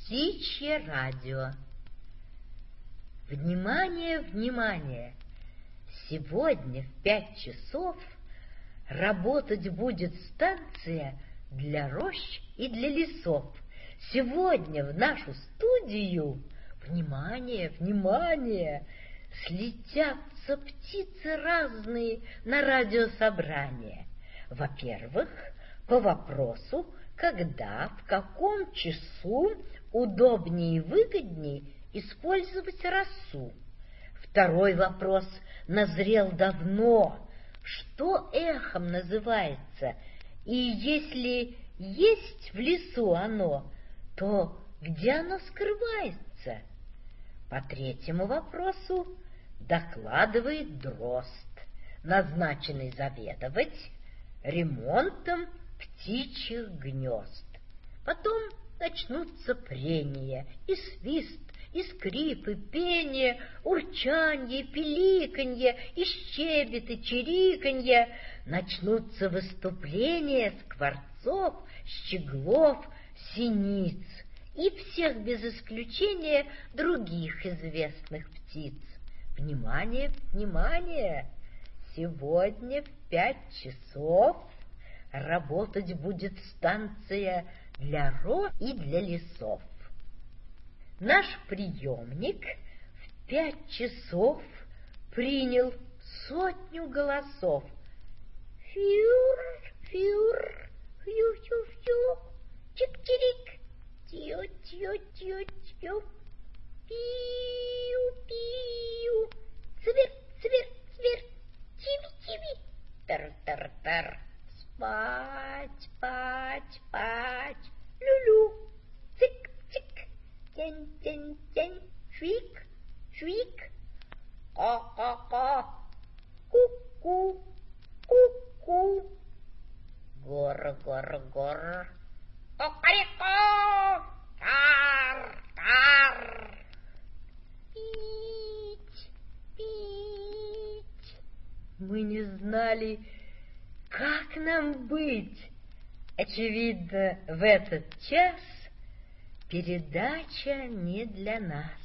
Птичье радио. Внимание, внимание! Сегодня в 5 часов работать будет станция для рощ и для лесов. Сегодня в нашу студию, внимание, внимание, слетятся птицы разные на радиособрание. Во-первых, по вопросу, когда, в каком часу удобнее и выгоднее использовать росу. Второй вопрос назрел давно. Что эхом называется? И если есть в лесу оно, то где оно скрывается? По третьему вопросу докладывает дрозд, назначенный заведовать ремонтом птичьих гнезд. Потом начнутся прения, и свист, и скрип, и пение, урчанье, пиликанье, и щебет, и чириканье. Начнутся выступления скворцов, щеглов, синиц и всех без исключения других известных птиц. Внимание, внимание! Сегодня в 5 часов работать будет станция для рощ и для лесов. Наш приемник в 5 часов принял 100 голосов. Фюр, фюр, фью-фью-фью, чик-чирик, тью-тью-тью-тью, пиу-пиу, цвер-цвер-цвер, чиви-чиви, тар-тар-тар, спать, спать, спать, лю-лю, цик-цик, тень-тень-тень, швик, швик, ко-ко-ко, ку-ку, ку-ку, гор-гор-гор, кокорико, кар-кар, пить, пить. Мы не знали, как нам быть. Очевидно, в этот час передача не для нас.